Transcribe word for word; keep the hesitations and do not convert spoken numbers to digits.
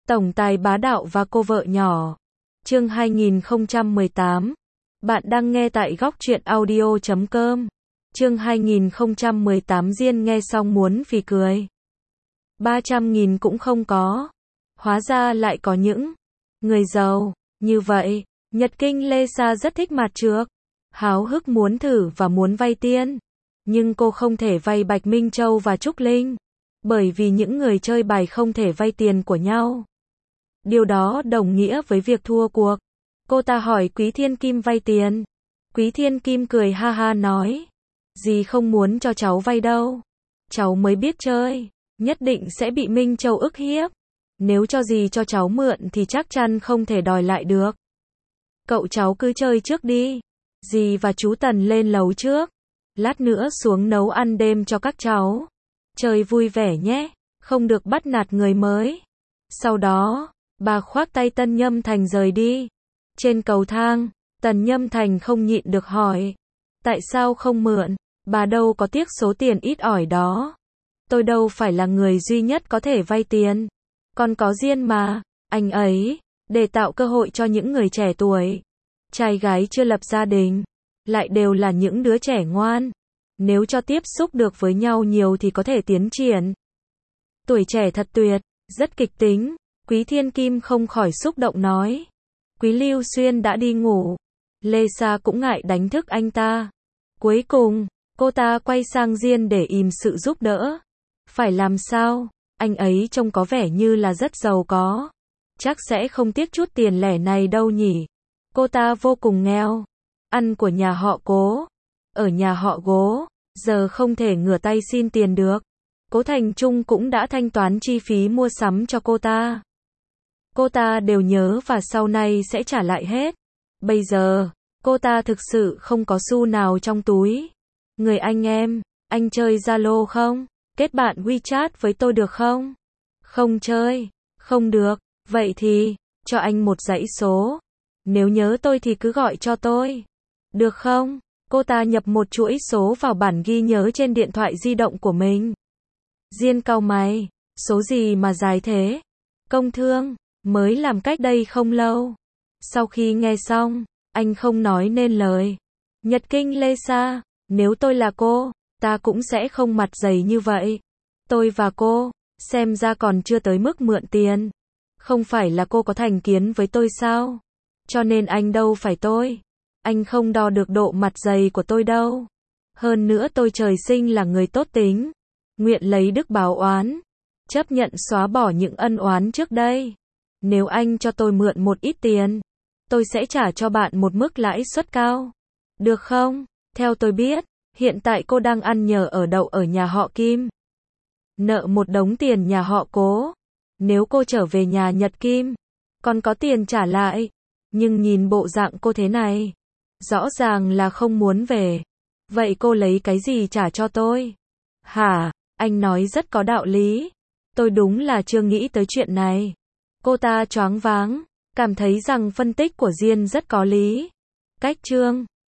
Tổng tài bá đạo và cô vợ nhỏ. Chương hai nghìn không trăm mười tám. Bạn đang nghe tại góc truyện audio chấm com. Chương hai nghìn không trăm mười tám Diên nghe xong muốn phì cười. ba trăm nghìn cũng không có. Hóa ra lại có những người giàu như vậy. Nhật Kinh Lê Sa rất thích mặt trược, háo hức muốn thử và muốn vay tiền. Nhưng cô không thể vay Bạch Minh Châu và Trúc Linh, bởi vì những người chơi bài không thể vay tiền của nhau. Điều đó đồng nghĩa với việc thua cuộc. Cô ta hỏi Quý Thiên Kim vay tiền. Quý Thiên Kim cười ha ha nói, dì không muốn cho cháu vay đâu. Cháu mới biết chơi, nhất định sẽ bị Minh Châu ức hiếp. Nếu cho dì cho cháu mượn thì chắc chắn không thể đòi lại được. Cậu cháu cứ chơi trước đi. Dì và chú Tần lên lầu trước. Lát nữa xuống nấu ăn đêm cho các cháu. Chơi vui vẻ nhé, không được bắt nạt người mới. Sau đó, bà khoác tay Tân Nhâm Thành rời đi. Trên cầu thang, Tần Nhâm Thành không nhịn được hỏi, tại sao không mượn? Bà đâu có tiếc số tiền ít ỏi đó. Tôi đâu phải là người duy nhất có thể vay tiền. Còn có Diên mà, anh ấy, để tạo cơ hội cho những người trẻ tuổi, trai gái chưa lập gia đình, lại đều là những đứa trẻ ngoan. Nếu cho tiếp xúc được với nhau nhiều thì có thể tiến triển. Tuổi trẻ thật tuyệt, rất kịch tính. Quý Thiên Kim không khỏi xúc động nói. Quý Lưu Xuyên đã đi ngủ. Lê Sa cũng ngại đánh thức anh ta. Cuối cùng, cô ta quay sang Diên để ìm sự giúp đỡ. Phải làm sao? Anh ấy trông có vẻ như là rất giàu có. Chắc sẽ không tiếc chút tiền lẻ này đâu nhỉ. Cô ta vô cùng nghèo. Ăn của nhà họ Cố. Ở nhà họ Gố. Giờ không thể ngửa tay xin tiền được. Cố Thành Trung cũng đã thanh toán chi phí mua sắm cho cô ta. Cô ta đều nhớ và sau này sẽ trả lại hết. Bây giờ, cô ta thực sự không có xu nào trong túi. Người anh em, anh chơi Zalo không? Kết bạn WeChat với tôi được không? Không chơi, không được. Vậy thì, cho anh một dãy số. Nếu nhớ tôi thì cứ gọi cho tôi. Được không? Cô ta nhập một chuỗi số vào bản ghi nhớ trên điện thoại di động của mình. Diên cau mày, số gì mà dài thế? Công Thương, mới làm cách đây không lâu. Sau khi nghe xong, anh không nói nên lời. Nhật Kinh Lê Sa, nếu tôi là cô, ta cũng sẽ không mặt dày như vậy. Tôi và cô, xem ra còn chưa tới mức mượn tiền. Không phải là cô có thành kiến với tôi sao? Cho nên anh đâu phải tôi. Anh không đo được độ mặt dày của tôi đâu. Hơn nữa tôi trời sinh là người tốt tính. Nguyện lấy đức báo oán. Chấp nhận xóa bỏ những ân oán trước đây. Nếu anh cho tôi mượn một ít tiền, tôi sẽ trả cho bạn một mức lãi suất cao. Được không? Theo tôi biết, hiện tại cô đang ăn nhờ ở đậu ở nhà họ Kim. Nợ một đống tiền nhà họ Cố. Nếu cô trở về nhà Nhật Kim, còn có tiền trả lại. Nhưng nhìn bộ dạng cô thế này, rõ ràng là không muốn về. Vậy cô lấy cái gì trả cho tôi? Hả? Anh nói rất có đạo lý. Tôi đúng là chưa nghĩ tới chuyện này. Cô ta choáng váng, cảm thấy rằng phân tích của Diên rất có lý. Cách chương